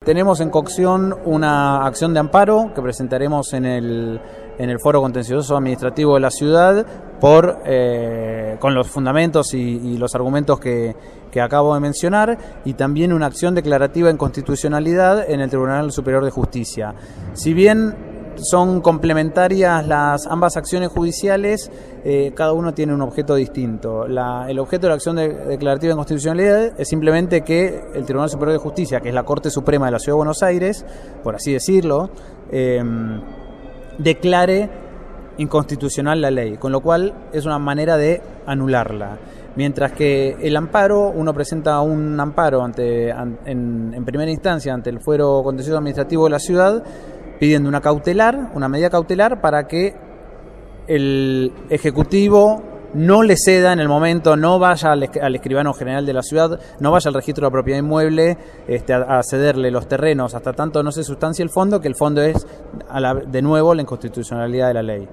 Tenemos en cocción una acción de amparo que presentaremos en el Foro Contencioso Administrativo de la ciudad con los fundamentos y los argumentos que acabo de mencionar, y también una acción declarativa de inconstitucionalidad en el Tribunal Superior de Justicia. Si bien son complementarias ambas acciones judiciales, cada uno tiene un objeto distinto. El objeto de la acción declarativa de inconstitucionalidad es simplemente que el Tribunal Superior de Justicia, que es la Corte Suprema de la Ciudad de Buenos Aires, por así decirlo, declare inconstitucional la ley, con lo cual es una manera de anularla. Mientras que el amparo, uno presenta un amparo en primera instancia ante el Fuero Contencioso Administrativo de la ciudad, pidiendo una medida cautelar para que el Ejecutivo no le ceda en el momento, no vaya al escribano general de la ciudad, no vaya al registro de la propiedad inmueble a cederle los terrenos hasta tanto no se sustancie el fondo, que el fondo es de nuevo la inconstitucionalidad de la ley.